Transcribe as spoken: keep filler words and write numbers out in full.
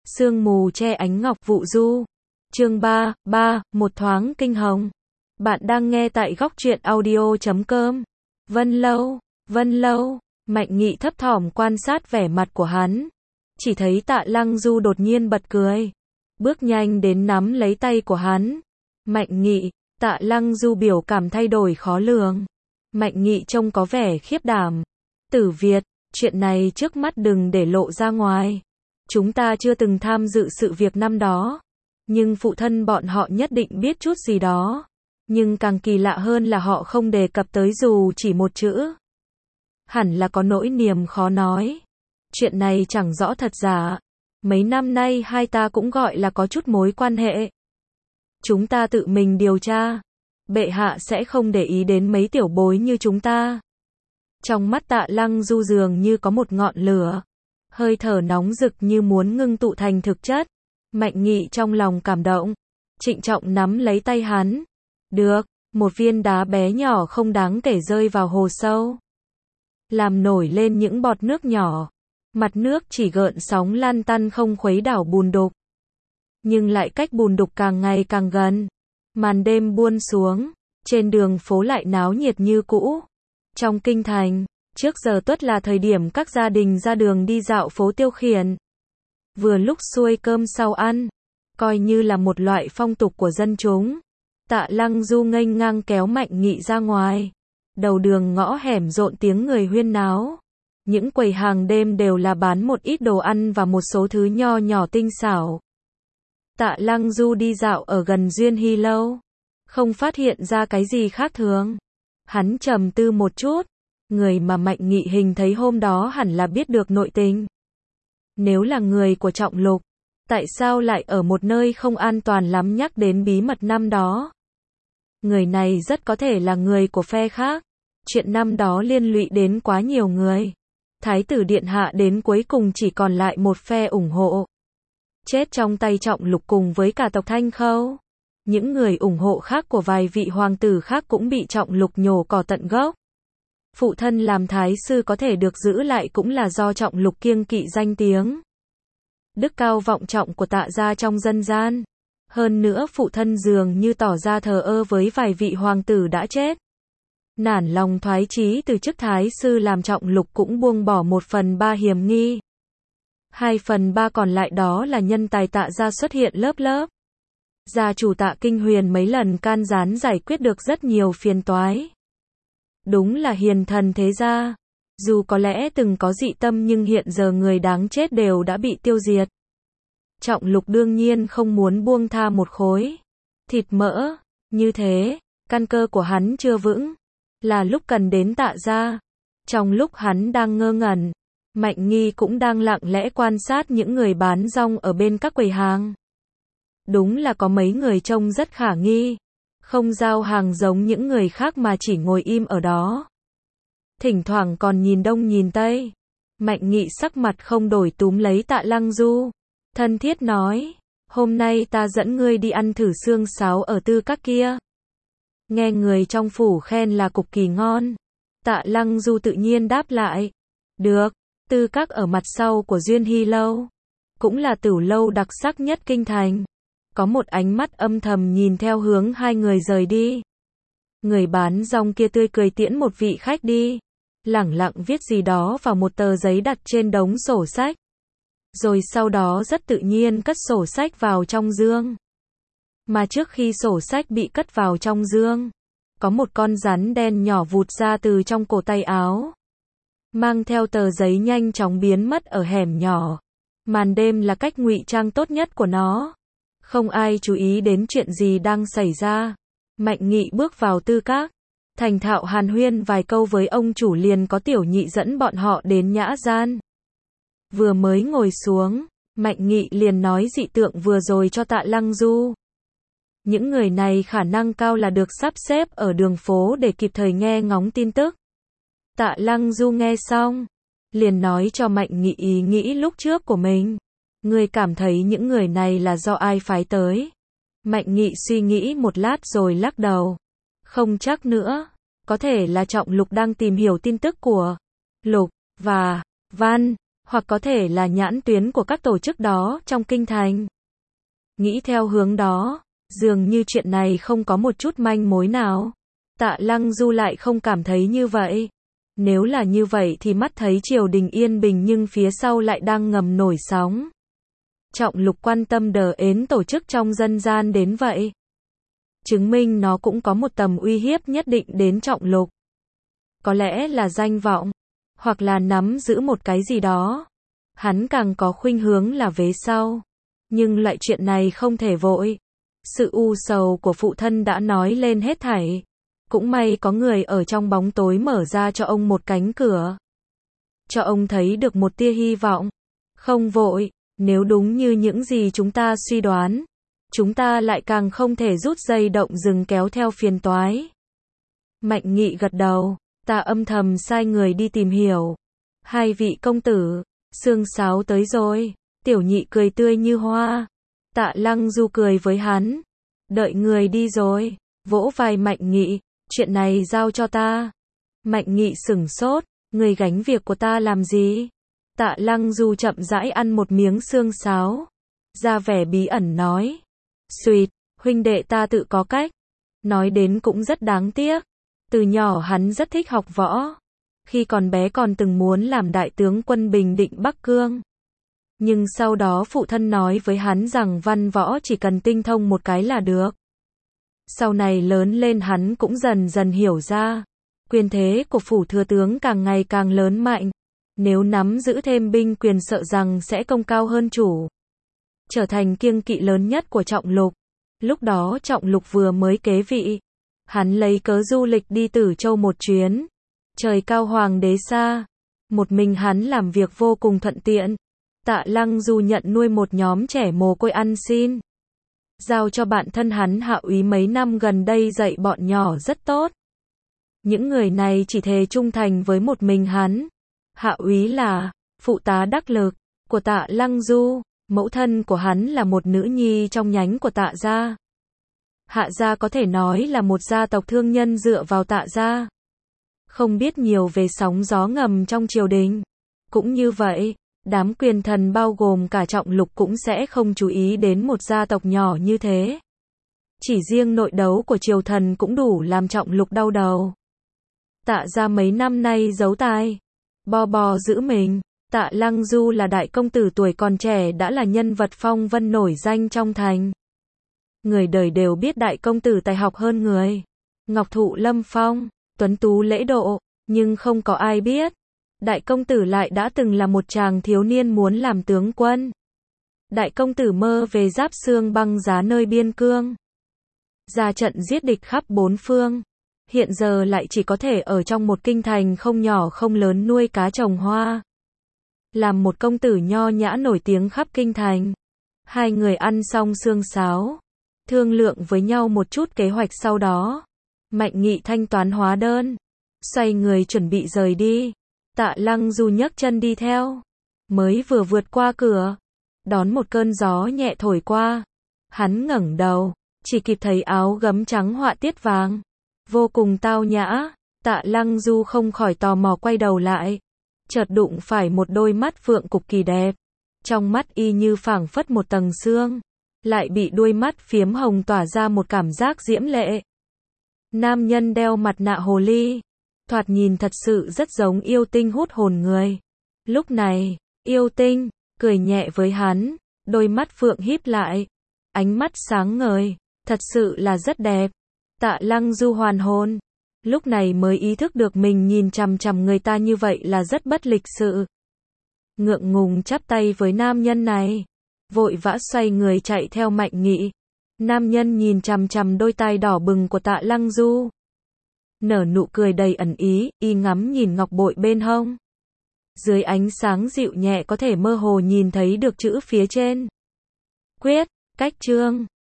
Sương mù che ánh ngọc vụ du. Chương ba, ba, một thoáng kinh hồng. Bạn đang nghe tại góc truyện audio chấm com. Vân Lâu, Vân Lâu, Mạnh Nghị thấp thỏm quan sát vẻ mặt của hắn. Chỉ thấy Tạ Lăng Du đột nhiên bật cười. Bước nhanh đến nắm lấy tay của hắn. Mạnh Nghị, Tạ Lăng Du biểu cảm thay đổi khó lường. Mạnh Nghị trông có vẻ khiếp đảm. Tử Việt, chuyện này trước mắt đừng để lộ ra ngoài. Chúng ta chưa từng tham dự sự việc năm đó. Nhưng phụ thân bọn họ nhất định biết chút gì đó. Nhưng càng kỳ lạ hơn là họ không đề cập tới dù chỉ một chữ. Hẳn là có nỗi niềm khó nói. Chuyện này chẳng rõ thật giả. Mấy năm nay hai ta cũng gọi là có chút mối quan hệ. Chúng ta tự mình điều tra. Bệ hạ sẽ không để ý đến mấy tiểu bối như chúng ta. Trong mắt Tạ Lăng Du dường như có một ngọn lửa. Hơi thở nóng rực như muốn ngưng tụ thành thực chất. Mạnh Nghị trong lòng cảm động. Trịnh trọng nắm lấy tay hắn. Được, một viên đá bé nhỏ không đáng kể rơi vào hồ sâu. Làm nổi lên những bọt nước nhỏ. Mặt nước chỉ gợn sóng lăn tăn không khuấy đảo bùn đục. Nhưng lại cách bùn đục càng ngày càng gần. Màn đêm buông xuống. Trên đường phố lại náo nhiệt như cũ. Trong kinh thành, trước giờ tuất là thời điểm các gia đình ra đường đi dạo phố tiêu khiển. Vừa lúc xuôi cơm sau ăn, coi như là một loại phong tục của dân chúng. Tạ Lăng Du nghênh ngang kéo Mạnh Nghị ra ngoài. Đầu đường ngõ hẻm rộn tiếng người huyên náo. Những quầy hàng đêm đều là bán một ít đồ ăn và một số thứ nho nhỏ tinh xảo. Tạ Lăng Du đi dạo ở gần Duyên Hy Lâu, không phát hiện ra cái gì khác thường. Hắn trầm tư một chút, người mà Mạnh Nghị hình thấy hôm đó hẳn là biết được nội tình. Nếu là người của Trọng Lục, tại sao lại ở một nơi không an toàn lắm nhắc đến bí mật năm đó? Người này rất có thể là người của phe khác. Chuyện năm đó liên lụy đến quá nhiều người. Thái tử điện hạ đến cuối cùng chỉ còn lại một phe ủng hộ. Chết trong tay Trọng Lục cùng với cả tộc Thanh Khâu. Những người ủng hộ khác của vài vị hoàng tử khác cũng bị Trọng Lục nhổ cỏ tận gốc. Phụ thân làm thái sư có thể được giữ lại cũng là do Trọng Lục kiêng kỵ danh tiếng. Đức cao vọng trọng của Tạ gia trong dân gian. Hơn nữa phụ thân dường như tỏ ra thờ ơ với vài vị hoàng tử đã chết. Nản lòng thoái chí từ chức thái sư làm Trọng Lục cũng buông bỏ một phần ba hiểm nghi. Hai phần ba còn lại đó là nhân tài Tạ gia xuất hiện lớp lớp. Gia chủ Tạ Kinh Huyền mấy lần can gián giải quyết được rất nhiều phiền toái. Đúng là hiền thần thế gia. Dù có lẽ từng có dị tâm nhưng hiện giờ người đáng chết đều đã bị tiêu diệt. Trọng Lục đương nhiên không muốn buông tha một khối thịt mỡ. Như thế, căn cơ của hắn chưa vững. Là lúc cần đến Tạ gia. Trong lúc hắn đang ngơ ngẩn, Mạnh Nghi cũng đang lặng lẽ quan sát những người bán rong ở bên các quầy hàng. Đúng là có mấy người trông rất khả nghi. Không giao hàng giống những người khác mà chỉ ngồi im ở đó. Thỉnh thoảng còn nhìn đông nhìn tây. Mạnh Nghị sắc mặt không đổi túm lấy Tạ Lăng Du. Thân thiết nói, hôm nay ta dẫn ngươi đi ăn thử xương sáo ở Tư Các kia. Nghe người trong phủ khen là cực kỳ ngon. Tạ Lăng Du tự nhiên đáp lại. Được, Tư Các ở mặt sau của Duyên Hy Lâu. Cũng là tửu lâu đặc sắc nhất kinh thành. Có một ánh mắt âm thầm nhìn theo hướng hai người rời đi. Người bán rong kia tươi cười tiễn một vị khách đi. Lẳng lặng viết gì đó vào một tờ giấy đặt trên đống sổ sách. Rồi sau đó rất tự nhiên cất sổ sách vào trong dương. Mà trước khi sổ sách bị cất vào trong dương, có một con rắn đen nhỏ vụt ra từ trong cổ tay áo. Mang theo tờ giấy nhanh chóng biến mất ở hẻm nhỏ. Màn đêm là cách ngụy trang tốt nhất của nó. Không ai chú ý đến chuyện gì đang xảy ra. Mạnh Nghị bước vào Tư Các. Thành thạo hàn huyên vài câu với ông chủ liền có Tiểu Nhị dẫn bọn họ đến nhã gian. Vừa mới ngồi xuống, Mạnh Nghị liền nói dị tượng vừa rồi cho Tạ Lăng Du. Những người này khả năng cao là được sắp xếp ở đường phố để kịp thời nghe ngóng tin tức. Tạ Lăng Du nghe xong, liền nói cho Mạnh Nghị ý nghĩ lúc trước của mình. Người cảm thấy những người này là do ai phái tới? Mạnh Nghị suy nghĩ một lát rồi lắc đầu. Không chắc nữa, có thể là Trọng Lục đang tìm hiểu tin tức của Lục và Văn, hoặc có thể là nhãn tuyến của các tổ chức đó trong kinh thành. Nghĩ theo hướng đó, dường như chuyện này không có một chút manh mối nào. Tạ Lăng Du lại không cảm thấy như vậy. Nếu là như vậy thì mắt thấy triều đình yên bình nhưng phía sau lại đang ngầm nổi sóng. Trọng Lục quan tâm đờ ến tổ chức trong dân gian đến vậy. Chứng minh nó cũng có một tầm uy hiếp nhất định đến Trọng Lục. Có lẽ là danh vọng, hoặc là nắm giữ một cái gì đó. Hắn càng có khuynh hướng là vế sau. Nhưng loại chuyện này không thể vội. Sự u sầu của phụ thân đã nói lên hết thảy. Cũng may có người ở trong bóng tối mở ra cho ông một cánh cửa. Cho ông thấy được một tia hy vọng. Không vội, nếu đúng như những gì chúng ta suy đoán, chúng ta lại càng không thể rút dây động rừng kéo theo phiền toái. Mạnh Nghị gật đầu, ta âm thầm sai người đi tìm hiểu. Hai vị công tử, Sương Sáo tới rồi. Tiểu Nhị cười tươi như hoa. Tạ Lăng Du cười với hắn. Đợi người đi rồi, vỗ vai Mạnh Nghị, chuyện này giao cho ta. Mạnh Nghị sửng sốt, người gánh việc của ta làm gì? Tạ Lăng Du chậm rãi ăn một miếng xương sáo, ra vẻ bí ẩn nói. Xuyệt, huynh đệ ta tự có cách. Nói đến cũng rất đáng tiếc. Từ nhỏ hắn rất thích học võ. Khi còn bé còn từng muốn làm đại tướng quân bình định Bắc Cương. Nhưng sau đó phụ thân nói với hắn rằng văn võ chỉ cần tinh thông một cái là được. Sau này lớn lên hắn cũng dần dần hiểu ra. Quyền thế của phủ thừa tướng càng ngày càng lớn mạnh. Nếu nắm giữ thêm binh quyền sợ rằng sẽ công cao hơn chủ. Trở thành kiêng kỵ lớn nhất của Trọng Lục. Lúc đó Trọng Lục vừa mới kế vị. Hắn lấy cớ du lịch đi Tử Châu một chuyến. Trời cao hoàng đế xa. Một mình hắn làm việc vô cùng thuận tiện. Tạ Lăng Du nhận nuôi một nhóm trẻ mồ côi ăn xin. Giao cho bạn thân hắn Hạ úy mấy năm gần đây dạy bọn nhỏ rất tốt. Những người này chỉ thề trung thành với một mình hắn. Hạ úy là phụ tá đắc lực của Tạ Lăng Du, mẫu thân của hắn là một nữ nhi trong nhánh của Tạ gia. Hạ gia có thể nói là một gia tộc thương nhân dựa vào Tạ gia. Không biết nhiều về sóng gió ngầm trong triều đình. Cũng như vậy, đám quyền thần bao gồm cả Trọng Lục cũng sẽ không chú ý đến một gia tộc nhỏ như thế. Chỉ riêng nội đấu của triều thần cũng đủ làm Trọng Lục đau đầu. Tạ gia mấy năm nay giấu tài, bo bo giữ mình. Tạ Lăng Du là đại công tử tuổi còn trẻ đã là nhân vật phong vân nổi danh trong thành. Người đời đều biết đại công tử tài học hơn người. Ngọc thụ lâm phong, tuấn tú lễ độ, nhưng không có ai biết. Đại công tử lại đã từng là một chàng thiếu niên muốn làm tướng quân. Đại công tử mơ về giáp xương băng giá nơi biên cương. Ra trận giết địch khắp bốn phương. Hiện giờ lại chỉ có thể ở trong một kinh thành không nhỏ không lớn nuôi cá trồng hoa. Làm một công tử nho nhã nổi tiếng khắp kinh thành. Hai người ăn xong xương sáo. Thương lượng với nhau một chút kế hoạch sau đó. Mạnh Nghị thanh toán hóa đơn. Xoay người chuẩn bị rời đi. Tạ Lăng Du nhấc chân đi theo. Mới vừa vượt qua cửa. Đón một cơn gió nhẹ thổi qua. Hắn ngẩng đầu. Chỉ kịp thấy áo gấm trắng họa tiết vàng. Vô cùng tao nhã. Tạ Lăng Du không khỏi tò mò quay đầu lại. Chợt đụng phải một đôi mắt phượng cực kỳ đẹp. Trong mắt y như phảng phất một tầng sương. Lại bị đuôi mắt phiếm hồng tỏa ra một cảm giác diễm lệ. Nam nhân đeo mặt nạ hồ ly. Thoạt nhìn thật sự rất giống yêu tinh hút hồn người. Lúc này, yêu tinh, cười nhẹ với hắn. Đôi mắt phượng híp lại. Ánh mắt sáng ngời. Thật sự là rất đẹp. Tạ Lăng Du hoàn hồn. Lúc này mới ý thức được mình nhìn chằm chằm người ta như vậy là rất bất lịch sự. Ngượng ngùng chắp tay với nam nhân này. Vội vã xoay người chạy theo Mạnh Nghị. Nam nhân nhìn chằm chằm đôi tai đỏ bừng của Tạ Lăng Du. Nở nụ cười đầy ẩn ý, y ngắm nhìn ngọc bội bên hông. Dưới ánh sáng dịu nhẹ có thể mơ hồ nhìn thấy được chữ phía trên. Quyết, cách trương.